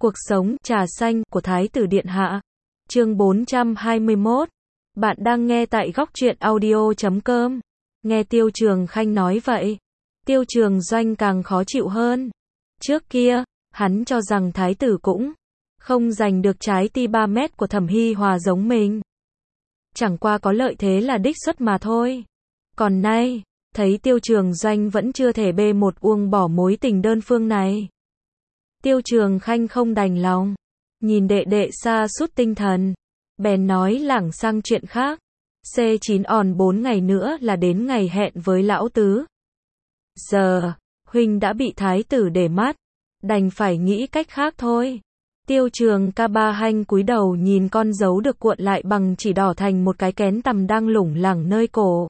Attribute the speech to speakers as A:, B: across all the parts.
A: Cuộc sống trà xanh của Thái tử Điện Hạ. Chương 421. Bạn đang nghe tại góc truyện audio.com. Nghe Tiêu Trường Khanh nói vậy, Tiêu Trường Doanh càng khó chịu hơn. Trước kia, hắn cho rằng Thái tử cũng không giành được trái tim 3 mét của Thẩm Hi Hòa giống mình. Chẳng qua có lợi thế là đích xuất mà thôi. Còn nay, thấy Tiêu Trường Doanh vẫn chưa thể bê một uông bỏ mối tình đơn phương này. Tiêu Trường Khanh không đành lòng, nhìn đệ đệ sa sút tinh thần, bèn nói lảng sang chuyện khác. C9 on 4 ngày nữa là đến ngày hẹn với lão tứ. Giờ, huynh đã bị thái tử để mắt, đành phải nghĩ cách khác thôi. Tiêu Trường ca ba hanh cúi đầu nhìn con dấu được cuộn lại bằng chỉ đỏ thành một cái kén tằm đang lủng lẳng nơi cổ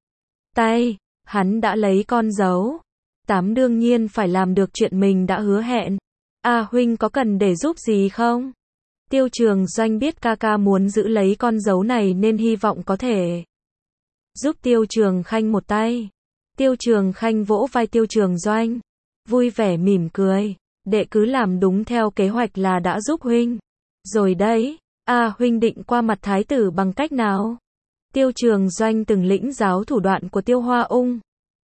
A: tay. Hắn đã lấy con dấu, đương nhiên phải làm được chuyện mình đã hứa hẹn. Huynh có cần để giúp gì không? Tiêu Trường Doanh biết ca ca muốn giữ lấy con dấu này nên hy vọng có thể giúp Tiêu Trường Khanh một tay. Tiêu Trường Khanh vỗ vai Tiêu Trường Doanh, vui vẻ mỉm cười, đệ cứ làm đúng theo kế hoạch là đã giúp huynh rồi đấy. Huynh định qua mặt thái tử bằng cách nào? Tiêu Trường Doanh từng lĩnh giáo thủ đoạn của Tiêu Hoa Ung.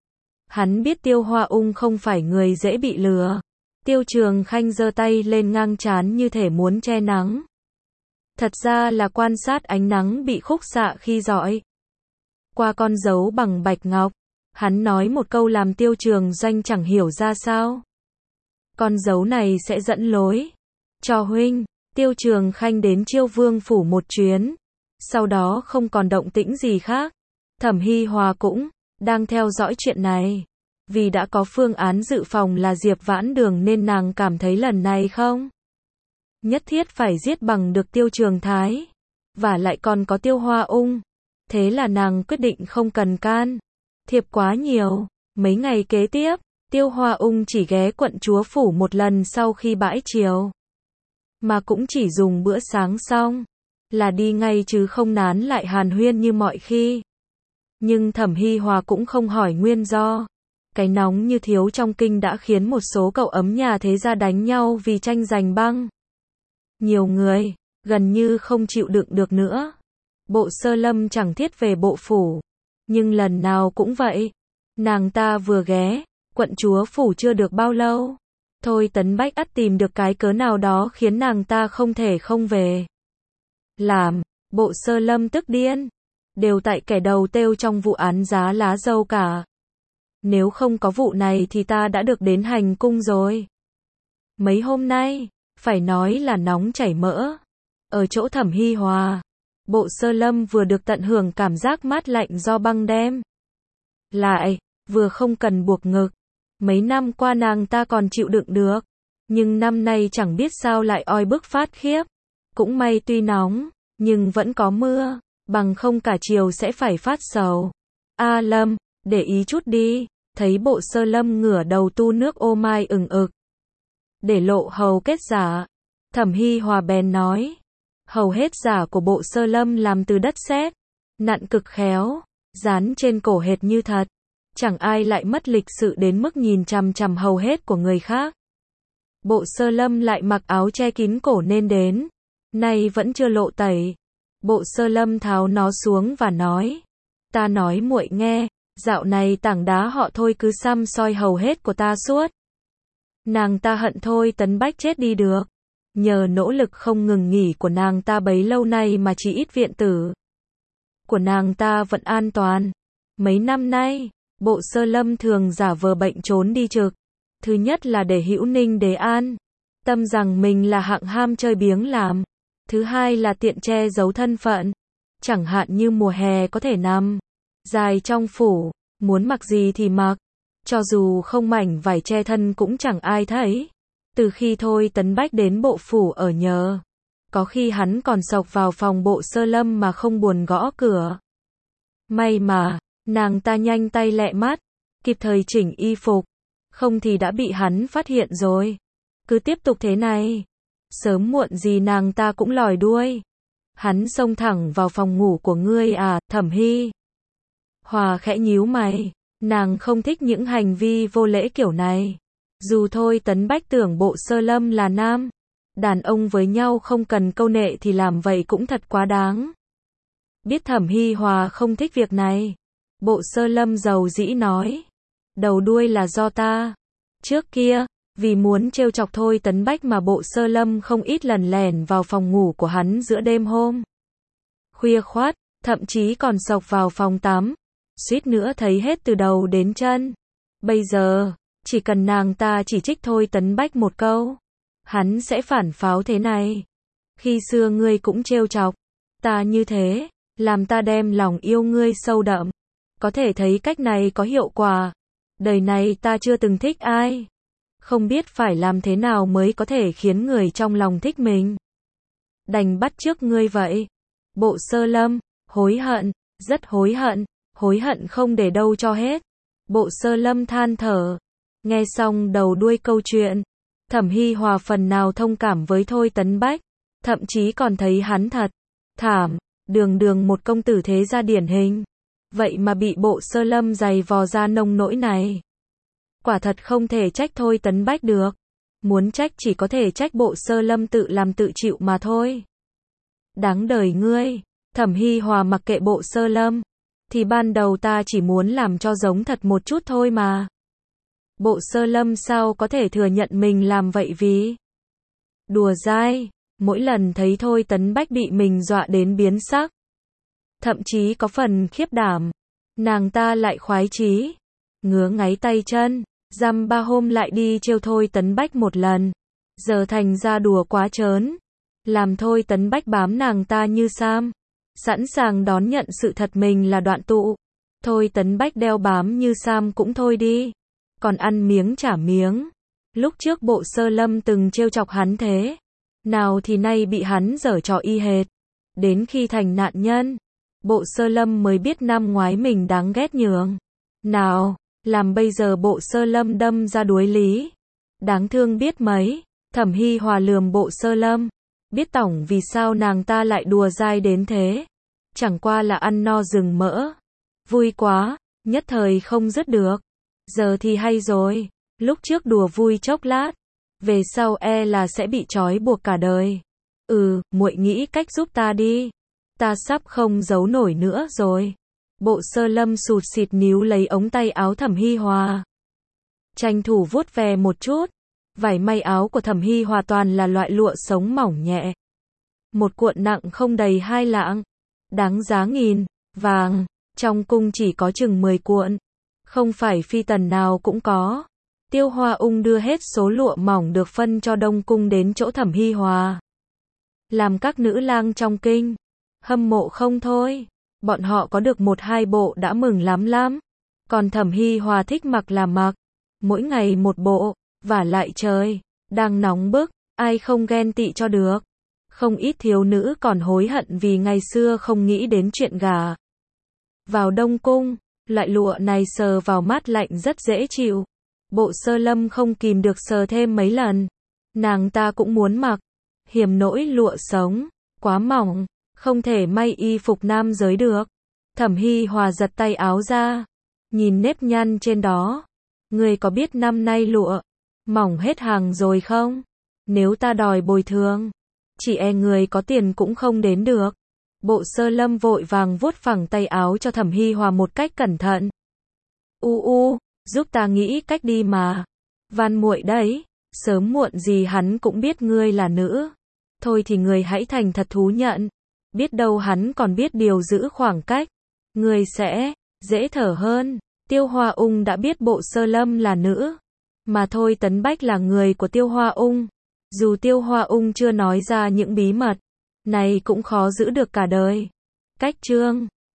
A: Hắn biết Tiêu Hoa Ung không phải người dễ bị lừa. Tiêu Trường Khanh giơ tay lên ngang trán như thể muốn che nắng. Thật ra là quan sát ánh nắng bị khúc xạ khi dọi qua con dấu bằng bạch ngọc. Hắn nói một câu làm Tiêu Trường Doanh chẳng hiểu ra sao. Con dấu này sẽ dẫn lối cho huynh. Tiêu Trường Khanh đến Chiêu Vương phủ một chuyến, sau đó không còn động tĩnh gì khác. Thẩm Hi Hòa cũng đang theo dõi chuyện này. Vì đã có phương án dự phòng là Diệp Vãn Đường nên nàng cảm thấy lần này không nhất thiết phải giết bằng được Tiêu Trường Thái, và lại còn có Tiêu Hoa Ung. Thế là nàng quyết định không cần can thiệp quá nhiều. Mấy ngày kế tiếp, Tiêu Hoa Ung chỉ ghé quận chúa phủ một lần sau khi bãi chiều, mà cũng chỉ dùng bữa sáng xong là đi ngay chứ không nán lại hàn huyên như mọi khi. Nhưng Thẩm Hi Hòa cũng không hỏi nguyên do. Cái nóng như thiếu trong kinh đã khiến một số cậu ấm nhà thế gia đánh nhau vì tranh giành băng. Nhiều người gần như không chịu đựng được nữa. Bộ Sơ Lâm chẳng thiết về bộ phủ, nhưng lần nào cũng vậy. Nàng ta vừa ghé quận chúa phủ chưa được bao lâu, Thôi Tấn Bách ắt tìm được cái cớ nào đó khiến nàng ta không thể không về. Làm Bộ Sơ Lâm tức điên, đều tại kẻ đầu têu trong vụ án giá lá dâu cả. Nếu không có vụ này thì ta đã được đến hành cung rồi. Mấy hôm nay, phải nói là nóng chảy mỡ. Ở chỗ Thẩm Hi Hòa, Bộ Sơ Lâm vừa được tận hưởng cảm giác mát lạnh do băng đem lại, vừa không cần buộc ngực. Mấy năm qua nàng ta còn chịu đựng được, nhưng năm nay chẳng biết sao lại oi bức phát khiếp. Cũng may tuy nóng, nhưng vẫn có mưa, bằng không cả chiều sẽ phải phát sầu. Lâm, để ý chút đi. Thấy Bộ Sơ Lâm ngửa đầu tu nước ô mai ừng ực, để lộ hầu kết giả, Thẩm Hi Hòa bèn nói. Hầu hết giả của Bộ Sơ Lâm làm từ đất sét, nặn cực khéo, dán trên cổ hệt như thật. Chẳng ai lại mất lịch sự đến mức nhìn chằm chằm hầu hết của người khác. Bộ Sơ Lâm lại mặc áo che kín cổ nên đến nay vẫn chưa lộ tẩy. Bộ Sơ Lâm tháo nó xuống và nói. Ta nói muội nghe, dạo này tảng đá họ Thôi cứ săm soi hầu hết của ta suốt. Nàng ta hận Thôi Tấn Bách chết đi được. Nhờ nỗ lực không ngừng nghỉ của nàng ta bấy lâu nay mà chỉ ít viện tử của nàng ta vẫn an toàn. Mấy năm nay, Bộ Sơ Lâm thường giả vờ bệnh trốn đi trực. Thứ nhất là để Hữu Ninh Đế an tâm rằng mình là hạng ham chơi biếng làm. Thứ hai là tiện che giấu thân phận. Chẳng hạn như mùa hè có thể nằm dài trong phủ, muốn mặc gì thì mặc. Cho dù không mảnh vải che thân cũng chẳng ai thấy. Từ khi Thôi Tấn Bách đến bộ phủ ở nhờ, có khi hắn còn xộc vào phòng Bộ Sơ Lâm mà không buồn gõ cửa. May mà nàng ta nhanh tay lẹ mắt, kịp thời chỉnh y phục, không thì đã bị hắn phát hiện rồi. Cứ tiếp tục thế này, sớm muộn gì nàng ta cũng lòi đuôi. Hắn xông thẳng vào phòng ngủ của ngươi à? Thẩm Hi Hòa khẽ nhíu mày, nàng không thích những hành vi vô lễ kiểu này. Dù Thôi Tấn Bách tưởng Bộ Sơ Lâm là nam Đàn ông với nhau không cần câu nệ thì làm vậy cũng thật quá đáng. Biết Thẩm Hi Hòa không thích việc này. Bộ Sơ Lâm dầu dĩ nói. Đầu đuôi là do ta. Trước kia, vì muốn trêu chọc Thôi Tấn Bách mà Bộ Sơ Lâm không ít lần lẻn vào phòng ngủ của hắn giữa đêm hôm khuya khoắt, thậm chí còn xộc vào phòng tắm, suýt nữa thấy hết từ đầu đến chân. Bây giờ, chỉ cần nàng ta chỉ trích Thôi Tấn Bách một câu, hắn sẽ phản pháo thế này. Khi xưa ngươi cũng trêu chọc ta như thế, làm ta đem lòng yêu ngươi sâu đậm. Có thể thấy cách này có hiệu quả. Đời này ta chưa từng thích ai. Không biết phải làm thế nào mới có thể khiến người trong lòng thích mình. Đành bắt chước ngươi vậy. Bộ Sơ Lâm, hối hận, rất hối hận không để đâu cho hết. Bộ Sơ Lâm than thở. Nghe xong đầu đuôi câu chuyện, Thẩm Hi Hòa phần nào thông cảm với Thôi Tấn Bách, thậm chí còn thấy hắn thật thảm, đường một công tử thế gia điển hình. Vậy mà bị Bộ Sơ Lâm giày vò ra nông nỗi này. Quả thật không thể trách Thôi Tấn Bách được. Muốn trách chỉ có thể trách Bộ Sơ Lâm tự làm tự chịu mà thôi. Đáng đời ngươi. Thẩm Hi Hòa mặc kệ Bộ Sơ Lâm. Thì ban đầu ta chỉ muốn làm cho giống thật một chút thôi mà. Bộ Sơ Lâm sao có thể thừa nhận mình làm vậy vì đùa dai. Mỗi lần thấy Thôi Tấn Bách bị mình dọa đến biến sắc, thậm chí có phần khiếp đảm, nàng ta lại khoái chí, ngứa ngáy tay chân, dăm ba hôm lại đi trêu Thôi Tấn Bách một lần. Giờ thành ra đùa quá trớn, làm Thôi Tấn Bách bám nàng ta như sam, sẵn sàng đón nhận sự thật mình là đoạn tụ. Thôi Tấn Bách đeo bám như sam cũng thôi đi, còn ăn miếng trả miếng. Lúc trước Bộ Sơ Lâm từng trêu chọc hắn thế nào thì nay bị hắn giở trò y hệt. Đến khi thành nạn nhân, Bộ Sơ Lâm mới biết năm ngoái mình đáng ghét nhường nào, làm bây giờ Bộ Sơ Lâm đâm ra đuối lý. Đáng thương biết mấy. Thẩm Hi Hòa lườm Bộ Sơ Lâm, biết tổng vì sao nàng ta lại đùa dai đến thế. Chẳng qua là ăn no rừng mỡ. Vui quá, nhất thời không dứt được. Giờ thì hay rồi, lúc trước đùa vui chốc lát, về sau e là sẽ bị trói buộc cả đời. Muội nghĩ cách giúp ta đi. Ta sắp không giấu nổi nữa rồi. Bộ Sơ Lâm sụt sịt níu lấy ống tay áo Thẩm Hi Hòa, tranh thủ vuốt ve một chút. Vải may áo của Thẩm Hi Hòa toàn là loại lụa sống mỏng nhẹ. Một cuộn nặng không đầy 2 lạng. Đáng giá nghìn vàng. Trong cung chỉ có chừng 10 cuộn. Không phải phi tần nào cũng có. Tiêu Hoa Ung đưa hết số lụa mỏng được phân cho Đông Cung đến chỗ Thẩm Hi Hòa. Làm các nữ lang trong kinh hâm mộ không thôi. Bọn họ có được 1-2 bộ đã mừng lắm. Còn Thẩm Hi Hòa thích mặc là mặc, mỗi ngày một bộ, vả lại trời đang nóng bức, ai không ghen tị cho được. Không ít thiếu nữ còn hối hận vì ngày xưa không nghĩ đến chuyện gả vào Đông Cung. Loại lụa này sờ vào mát lạnh rất dễ chịu. Bộ Sơ Lâm không kìm được sờ thêm mấy lần. Nàng ta cũng muốn mặc, hiểm nỗi lụa sống quá mỏng, không thể may y phục nam giới được. Thẩm Hi Hòa giật tay áo ra, nhìn nếp nhăn trên đó. Ngươi có biết năm nay lụa mỏng hết hàng rồi không? Nếu ta đòi bồi thường, chỉ e người có tiền cũng không đến được. Bộ Sơ Lâm vội vàng vuốt phẳng tay áo cho Thẩm Hi Hòa một cách cẩn thận. Giúp ta nghĩ cách đi mà. Van muội đấy, sớm muộn gì hắn cũng biết ngươi là nữ. Thôi thì người hãy thành thật thú nhận. Biết đâu hắn còn biết điều giữ khoảng cách. Ngươi sẽ dễ thở hơn. Tiêu Hoa Ung đã biết Bộ Sơ Lâm là nữ, mà Thôi Tấn Bách là người của Tiêu Hoa Ung. Dù Tiêu Hoa Ung chưa nói ra những bí mật này cũng khó giữ được cả đời. Cách chương